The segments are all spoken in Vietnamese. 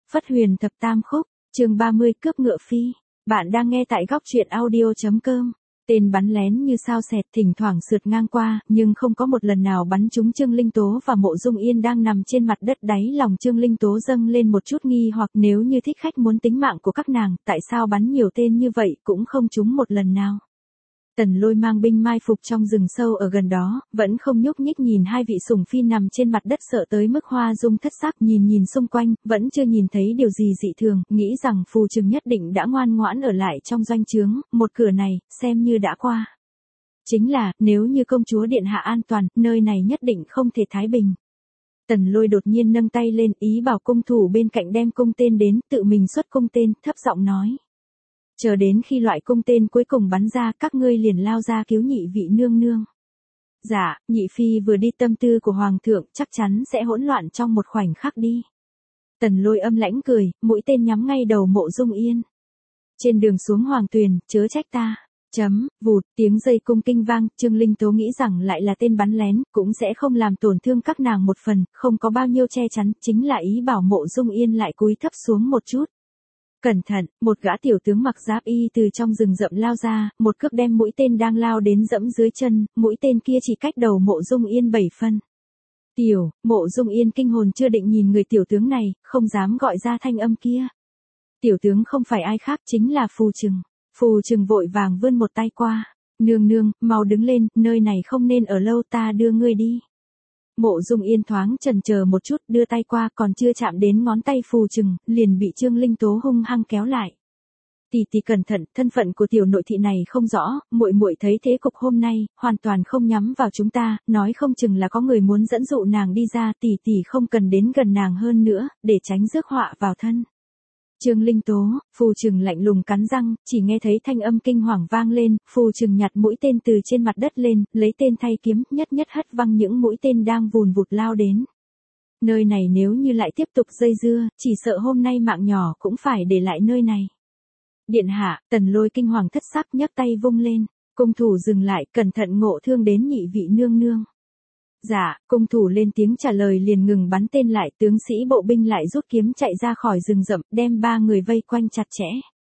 Phất Huyền thập tam khúc, chương 30 cướp ngựa phi. Bạn đang nghe tại góc truyện audio.com. Tên bắn lén như sao xẹt thỉnh thoảng sượt ngang qua, nhưng không có một lần nào bắn trúng Trương Linh Tố và Mộ Dung Yên đang nằm trên mặt đất. Đáy lòng Trương Linh Tố dâng lên một chút nghi hoặc, nếu như thích khách muốn tính mạng của các nàng, tại sao bắn nhiều tên như vậy cũng không trúng một lần nào. Tần Lôi mang binh mai phục trong rừng sâu ở gần đó, vẫn không nhúc nhích nhìn hai vị sủng phi nằm trên mặt đất sợ tới mức hoa dung thất sắc, nhìn xung quanh, vẫn chưa nhìn thấy điều gì dị thường, nghĩ rằng Phù Trừng nhất định đã ngoan ngoãn ở lại trong doanh trướng, một cửa này, xem như đã qua. Chính là, nếu như công chúa điện hạ an toàn, nơi này nhất định không thể thái bình. Tần Lôi đột nhiên nâng tay lên, ý bảo cung thủ bên cạnh đem cung tên đến, tự mình xuất cung tên, thấp giọng nói. Chờ đến khi loại cung tên cuối cùng bắn ra, các ngươi liền lao ra cứu nhị vị nương nương. Dạ, nhị phi vừa đi, tâm tư của hoàng thượng chắc chắn sẽ hỗn loạn trong một khoảnh khắc đi. Tần Lôi âm lãnh cười, mũi tên nhắm ngay đầu Mộ Dung Yên. Trên đường xuống hoàng tuyền, chớ trách ta. Vụt, tiếng dây cung kinh vang, Trương Linh Tố nghĩ rằng lại là tên bắn lén, cũng sẽ không làm tổn thương các nàng một phần, không có bao nhiêu che chắn, chính là ý bảo Mộ Dung Yên lại cúi thấp xuống một chút. Cẩn thận, một gã tiểu tướng mặc giáp y từ trong rừng rậm lao ra, một cước đem mũi tên đang lao đến dẫm dưới chân, mũi tên kia chỉ cách đầu Mộ Dung Yên 7 phân. Mộ Dung Yên kinh hồn chưa định nhìn người tiểu tướng này, không dám gọi ra thanh âm kia. Tiểu tướng không phải ai khác, chính là Phù Trừng. Phù Trừng vội vàng vươn một tay qua. Nương nương, mau đứng lên, nơi này không nên ở lâu, ta đưa ngươi đi. Mộ Dung Yên thoáng chần chờ một chút, đưa tay qua, còn chưa chạm đến ngón tay Phù Trừng, liền bị Trương Linh Tố hung hăng kéo lại. Tỷ cẩn thận, thân phận của tiểu nội thị này không rõ, muội thấy thế cục hôm nay, hoàn toàn không nhắm vào chúng ta, nói không chừng là có người muốn dẫn dụ nàng đi ra, tỷ không cần đến gần nàng hơn nữa, để tránh rước họa vào thân. Trương Linh Tố, Phù Trừng lạnh lùng cắn răng, chỉ nghe thấy thanh âm kinh hoàng vang lên, Phù Trừng nhặt mũi tên từ trên mặt đất lên, lấy tên thay kiếm, nhất hất văng những mũi tên đang vùn vụt lao đến. Nơi này nếu như lại tiếp tục dây dưa, chỉ sợ hôm nay mạng nhỏ cũng phải để lại nơi này. Điện hạ, Tần Lôi kinh hoàng thất sắc nhấc tay vung lên, cung thủ dừng lại, cẩn thận ngộ thương đến nhị vị nương nương. Dạ, cung thủ lên tiếng trả lời liền ngừng bắn tên lại, tướng sĩ bộ binh lại rút kiếm chạy ra khỏi rừng rậm, đem ba người vây quanh chặt chẽ.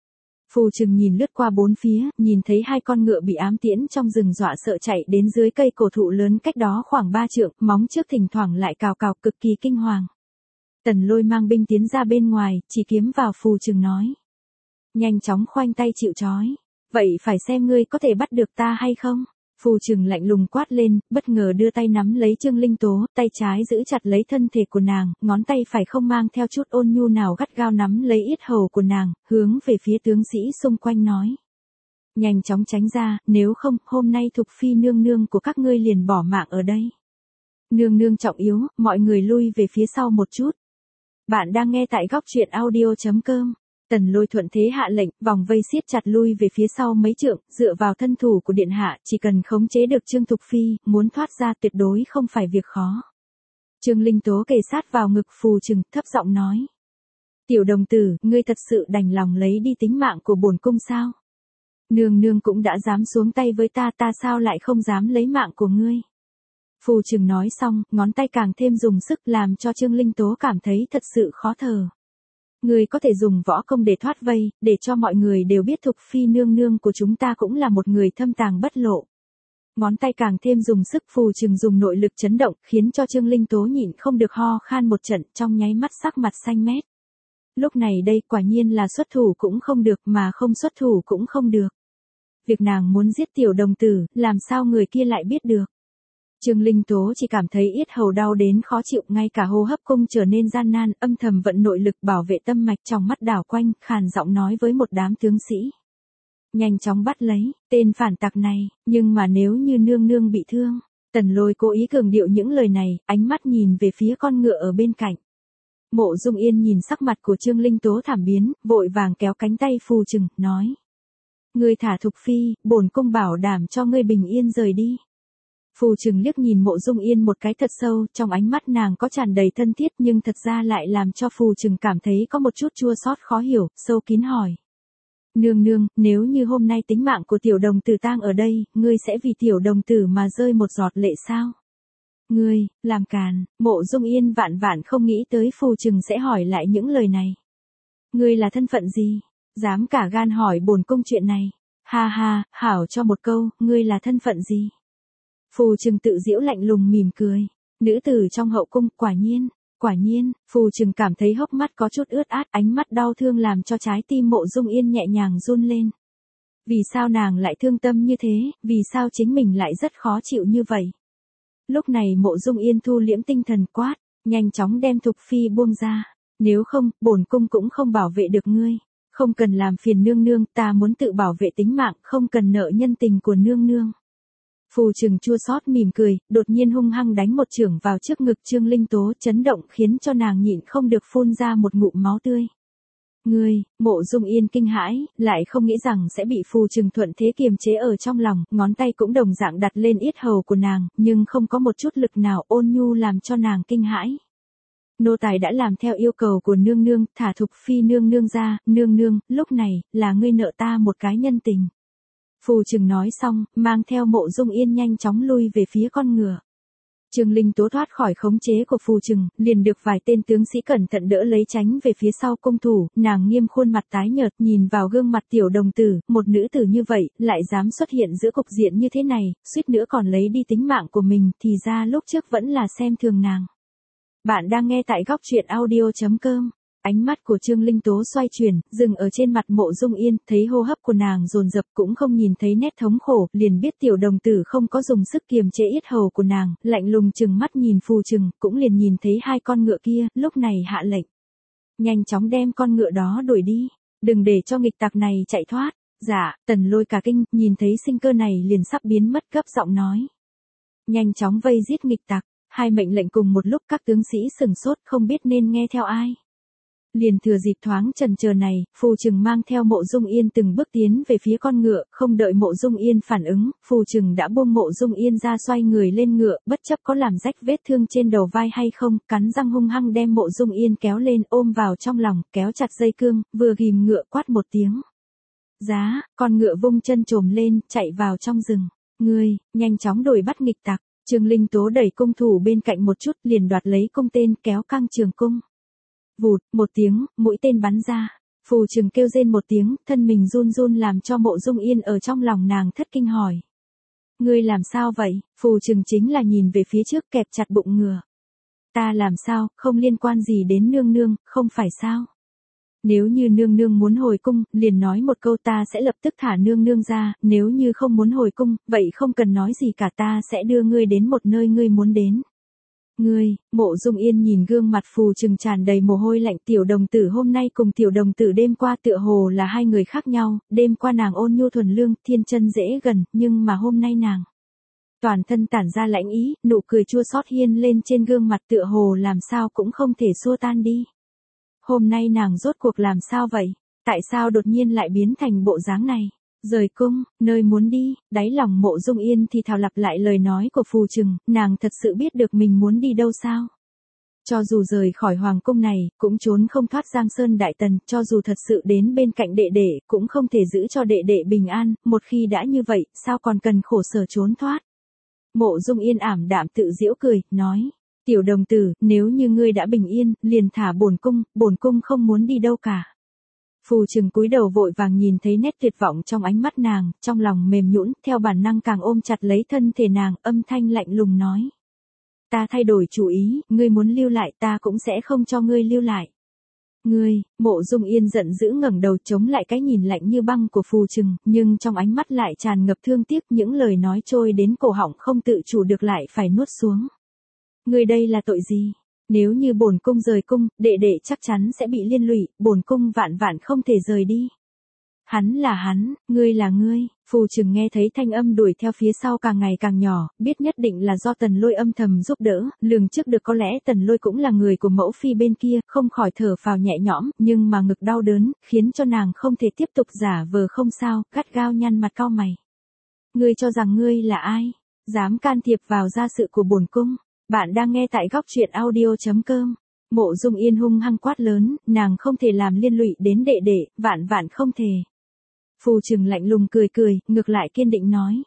Phù Trừng nhìn lướt qua bốn phía, nhìn thấy hai con ngựa bị ám tiễn trong rừng dọa sợ chạy đến dưới cây cổ thụ lớn cách đó khoảng 3 trượng, móng trước thỉnh thoảng lại cào cực kỳ kinh hoàng. Tần Lôi mang binh tiến ra bên ngoài, chỉ kiếm vào Phù Trừng nói. Nhanh chóng khoanh tay chịu trói. Vậy phải xem ngươi có thể bắt được ta hay không? Phù Trừng lạnh lùng quát lên, bất ngờ đưa tay nắm lấy Trương Linh Tố, tay trái giữ chặt lấy thân thể của nàng, ngón tay phải không mang theo chút ôn nhu nào gắt gao nắm lấy yết hầu của nàng, hướng về phía tướng sĩ xung quanh nói. Nhanh chóng tránh ra, nếu không, hôm nay Thục Phi nương nương của các ngươi liền bỏ mạng ở đây. Nương nương trọng yếu, mọi người lui về phía sau một chút. Bạn đang nghe tại góc truyện audio.com. Tần Lôi thuận thế hạ lệnh, vòng vây siết chặt lui về phía sau mấy trượng, dựa vào thân thủ của điện hạ, chỉ cần khống chế được Trương Thục Phi, muốn thoát ra tuyệt đối không phải việc khó. Trương Linh Tố kề sát vào ngực Phù Trừng, thấp giọng nói. Tiểu đồng tử, ngươi thật sự đành lòng lấy đi tính mạng của bổn cung sao? Nương nương cũng đã dám xuống tay với ta, ta sao lại không dám lấy mạng của ngươi? Phù Trừng nói xong, ngón tay càng thêm dùng sức làm cho Trương Linh Tố cảm thấy thật sự khó thở. Ngươi có thể dùng võ công để thoát vây, để cho mọi người đều biết Thục Phi nương nương của chúng ta cũng là một người thâm tàng bất lộ. Ngón tay càng thêm dùng sức, Phù Trừng dùng nội lực chấn động, khiến cho Trương Linh Tố nhịn không được ho khan một trận, trong nháy mắt sắc mặt xanh mét. Lúc này đây quả nhiên là xuất thủ cũng không được, mà không xuất thủ cũng không được. Việc nàng muốn giết tiểu đồng tử, làm sao người kia lại biết được. Trương Linh Tố chỉ cảm thấy yết hầu đau đến khó chịu, ngay cả hô hấp cũng trở nên gian nan, âm thầm vận nội lực bảo vệ tâm mạch, trong mắt đảo quanh, khàn giọng nói với một đám tướng sĩ. Nhanh chóng bắt lấy, tên phản tặc này, nhưng mà nếu như nương nương bị thương. Tần Lôi cố ý cường điệu những lời này, ánh mắt nhìn về phía con ngựa ở bên cạnh. Mộ Dung Yên nhìn sắc mặt của Trương Linh Tố thảm biến, vội vàng kéo cánh tay Phù Trừng, nói. Ngươi thả Thục Phi, bổn cung bảo đảm cho ngươi bình yên rời đi. Phù Trừng liếc nhìn Mộ Dung Yên một cái thật sâu, trong ánh mắt nàng có tràn đầy thân thiết nhưng thật ra lại làm cho Phù Trừng cảm thấy có một chút chua xót khó hiểu, sâu kín hỏi. Nương nương, nếu như hôm nay tính mạng của tiểu đồng tử tang ở đây, ngươi sẽ vì tiểu đồng tử mà rơi một giọt lệ sao? Ngươi, làm càn, Mộ Dung Yên vạn vạn không nghĩ tới Phù Trừng sẽ hỏi lại những lời này. Ngươi là thân phận gì? Dám cả gan hỏi bổn cung chuyện này. Ha ha, hảo cho một câu, ngươi là thân phận gì? Phù Trừng tự giễu lạnh lùng mỉm cười. Nữ tử trong hậu cung, quả nhiên, Phù Trừng cảm thấy hốc mắt có chút ướt át, ánh mắt đau thương làm cho trái tim Mộ Dung Yên nhẹ nhàng run lên. Vì sao nàng lại thương tâm như thế, vì sao chính mình lại rất khó chịu như vậy? Lúc này Mộ Dung Yên thu liễm tinh thần quát, nhanh chóng đem Thục Phi buông ra. Nếu không, bổn cung cũng không bảo vệ được ngươi. Không cần làm phiền nương nương, ta muốn tự bảo vệ tính mạng, không cần nợ nhân tình của nương nương. Phù Trừng chua xót mỉm cười, đột nhiên hung hăng đánh một chưởng vào trước ngực Trương Linh Tố, chấn động khiến cho nàng nhịn không được phun ra một ngụm máu tươi. Ngươi, Mộ Dung Yên kinh hãi, lại không nghĩ rằng sẽ bị Phù Trừng thuận thế kiềm chế ở trong lòng, ngón tay cũng đồng dạng đặt lên yết hầu của nàng, nhưng không có một chút lực nào ôn nhu làm cho nàng kinh hãi. Nô tài đã làm theo yêu cầu của nương nương, thả Thục Phi nương nương ra, nương nương, lúc này, là ngươi nợ ta một cái nhân tình. Phù Trừng nói xong, mang theo Mộ Dung Yên nhanh chóng lui về phía con ngựa. Trương Linh Tố thoát khỏi khống chế của Phù Trừng, liền được vài tên tướng sĩ cẩn thận đỡ lấy tránh về phía sau cung thủ, nàng nghiêm khuôn mặt tái nhợt nhìn vào gương mặt tiểu đồng tử, một nữ tử như vậy, lại dám xuất hiện giữa cục diện như thế này, suýt nữa còn lấy đi tính mạng của mình, thì ra lúc trước vẫn là xem thường nàng. Bạn đang nghe tại góc truyện audio.com. Ánh mắt của Trương Linh Tố xoay chuyển, dừng ở trên mặt Mộ Dung Yên, thấy hô hấp của nàng dồn dập cũng không nhìn thấy nét thống khổ, liền biết tiểu đồng tử không có dùng sức kiềm chế yết hầu của nàng, lạnh lùng trừng mắt nhìn Phù Trừng, cũng liền nhìn thấy hai con ngựa kia, lúc này hạ lệnh. Nhanh chóng đem con ngựa đó đuổi đi, đừng để cho nghịch tặc này chạy thoát. Dạ, Tần Lôi cả kinh, nhìn thấy sinh cơ này liền sắp biến mất gấp giọng nói. Nhanh chóng vây giết nghịch tặc, hai mệnh lệnh cùng một lúc các tướng sĩ sừng sốt không biết nên nghe theo ai. Liền thừa dịp thoáng chần chờ này, Phù Trừng mang theo Mộ Dung Yên từng bước tiến về phía con ngựa, không đợi Mộ Dung Yên phản ứng, Phù Trừng đã buông Mộ Dung Yên ra xoay người lên ngựa, bất chấp có làm rách vết thương trên đầu vai hay không, cắn răng hung hăng đem Mộ Dung Yên kéo lên ôm vào trong lòng, kéo chặt dây cương, vừa ghim ngựa quát một tiếng. Giá, con ngựa vung chân trồm lên, chạy vào trong rừng. Ngươi, nhanh chóng đuổi bắt nghịch tặc. Trương Linh Tố đẩy cung thủ bên cạnh một chút, liền đoạt lấy cung tên kéo căng trường cung. Vụt, một tiếng, mũi tên bắn ra. Phù Trừng kêu rên một tiếng, thân mình run run làm cho Mộ Dung Yên ở trong lòng nàng thất kinh hỏi. Ngươi làm sao vậy? Phù Trừng chính là nhìn về phía trước kẹp chặt bụng ngựa. Ta làm sao, không liên quan gì đến nương nương, không phải sao? Nếu như nương nương muốn hồi cung, liền nói một câu ta sẽ lập tức thả nương nương ra, nếu như không muốn hồi cung, vậy không cần nói gì cả ta sẽ đưa ngươi đến một nơi ngươi muốn đến. Ngươi, Mộ Dung Yên nhìn gương mặt Phù Trừng tràn đầy mồ hôi lạnh tiểu đồng tử hôm nay cùng tiểu đồng tử đêm qua tựa hồ là hai người khác nhau, đêm qua nàng ôn nhu thuần lương, thiên chân dễ gần, nhưng mà hôm nay nàng. Toàn thân tản ra lãnh ý, nụ cười chua xót hiên lên trên gương mặt tựa hồ làm sao cũng không thể xua tan đi. Hôm nay nàng rốt cuộc làm sao vậy? Tại sao đột nhiên lại biến thành bộ dáng này? Rời cung, nơi muốn đi, đáy lòng Mộ Dung Yên thì thào lặp lại lời nói của Phù Trừng, nàng thật sự biết được mình muốn đi đâu sao? Cho dù rời khỏi hoàng cung này, cũng trốn không thoát Giang Sơn Đại Tần, cho dù thật sự đến bên cạnh đệ đệ, cũng không thể giữ cho đệ đệ bình an, một khi đã như vậy, sao còn cần khổ sở trốn thoát? Mộ Dung Yên ảm đạm tự giễu cười, nói. Tiểu đồng tử, nếu như ngươi đã bình yên, liền thả bổn cung không muốn đi đâu cả. Phù Trừng cúi đầu vội vàng nhìn thấy nét tuyệt vọng trong ánh mắt nàng, trong lòng mềm nhũn, theo bản năng càng ôm chặt lấy thân thể nàng, âm thanh lạnh lùng nói. Ta thay đổi chủ ý, ngươi muốn lưu lại ta cũng sẽ không cho ngươi lưu lại. Ngươi, Mộ Dung Yên giận dữ ngẩng đầu chống lại cái nhìn lạnh như băng của Phù Trừng, nhưng trong ánh mắt lại tràn ngập thương tiếc, những lời nói trôi đến cổ họng không tự chủ được lại phải nuốt xuống. Ngươi đây là tội gì? Nếu như bổn cung rời cung, đệ đệ chắc chắn sẽ bị liên lụy, bổn cung vạn vạn không thể rời đi. Hắn là hắn, ngươi là ngươi. Phù Trừng nghe thấy thanh âm đuổi theo phía sau càng ngày càng nhỏ, biết nhất định là do Tần Lôi âm thầm giúp đỡ, lường trước được có lẽ Tần Lôi cũng là người của mẫu phi bên kia, không khỏi thở phào nhẹ nhõm, nhưng mà ngực đau đớn, khiến cho nàng không thể tiếp tục giả vờ không sao, gắt gao nhăn mặt cau mày. Ngươi cho rằng ngươi là ai? Dám can thiệp vào gia sự của bổn cung? Bạn đang nghe tại góc truyện audio.com. Mộ Dung Yên hung hăng quát lớn, nàng không thể làm liên lụy đến đệ đệ, vạn vạn không thể. Phù Trừng lạnh lùng cười cười, ngược lại kiên định nói.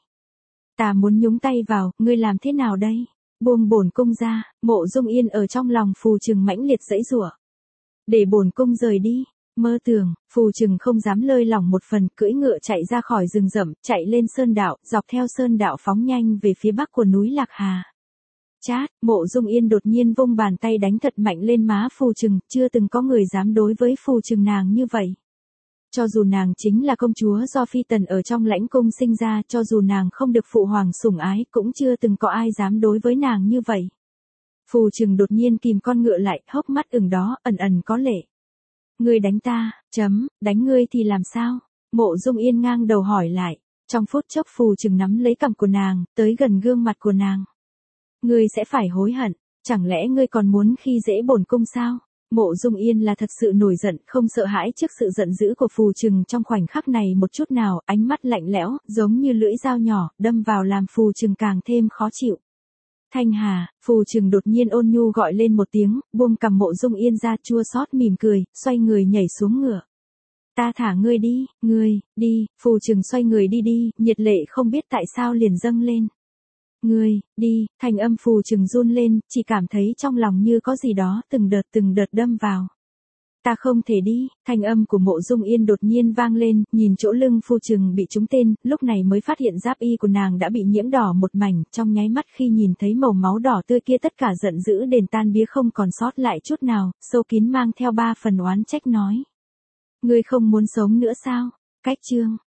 Ta muốn nhúng tay vào, ngươi làm thế nào đây? Buông bổn cung ra. Mộ Dung Yên ở trong lòng Phù Trừng mãnh liệt giãy giụa. Để bổn cung rời đi. Mơ tưởng, Phù Trừng không dám lơi lỏng một phần, cưỡi ngựa chạy ra khỏi rừng rậm, chạy lên sơn đạo, dọc theo sơn đạo phóng nhanh về phía bắc của núi Lạc Hà. Chát, Mộ Dung Yên đột nhiên vung bàn tay đánh thật mạnh lên má Phù Trừng, chưa từng có người dám đối với Phù Trừng nàng như vậy. Cho dù nàng chính là công chúa do phi tần ở trong lãnh cung sinh ra, cho dù nàng không được phụ hoàng sủng ái, cũng chưa từng có ai dám đối với nàng như vậy. Phù Trừng đột nhiên kìm con ngựa lại, hốc mắt ửng đó, ẩn ẩn có lệ. Ngươi đánh ta, đánh ngươi thì làm sao? Mộ Dung Yên ngang đầu hỏi lại. Trong phút chốc Phù Trừng nắm lấy cằm của nàng, tới gần gương mặt của nàng. Ngươi sẽ phải hối hận, chẳng lẽ ngươi còn muốn khi dễ bổn cung sao? Mộ Dung Yên là thật sự nổi giận, không sợ hãi trước sự giận dữ của Phù Trừng trong khoảnh khắc này một chút nào, ánh mắt lạnh lẽo, giống như lưỡi dao nhỏ, đâm vào làm Phù Trừng càng thêm khó chịu. Thanh Hà, Phù Trừng đột nhiên ôn nhu gọi lên một tiếng, buông cằm Mộ Dung Yên ra, chua xót mỉm cười, xoay người nhảy xuống ngựa. Ta thả ngươi đi, đi, Phù Trừng xoay người đi, nhiệt lệ không biết tại sao liền dâng lên. Ngươi, đi, thanh âm Phù Trừng run lên, chỉ cảm thấy trong lòng như có gì đó từng đợt đâm vào. Ta không thể đi, thanh âm của Mộ Dung Yên đột nhiên vang lên, nhìn chỗ lưng Phù Trừng bị trúng tên, lúc này mới phát hiện giáp y của nàng đã bị nhiễm đỏ một mảnh, trong nháy mắt khi nhìn thấy màu máu đỏ tươi kia tất cả giận dữ đền tan bía không còn sót lại chút nào, sâu kín mang theo 3 phần oán trách nói. Ngươi không muốn sống nữa sao? Cách chương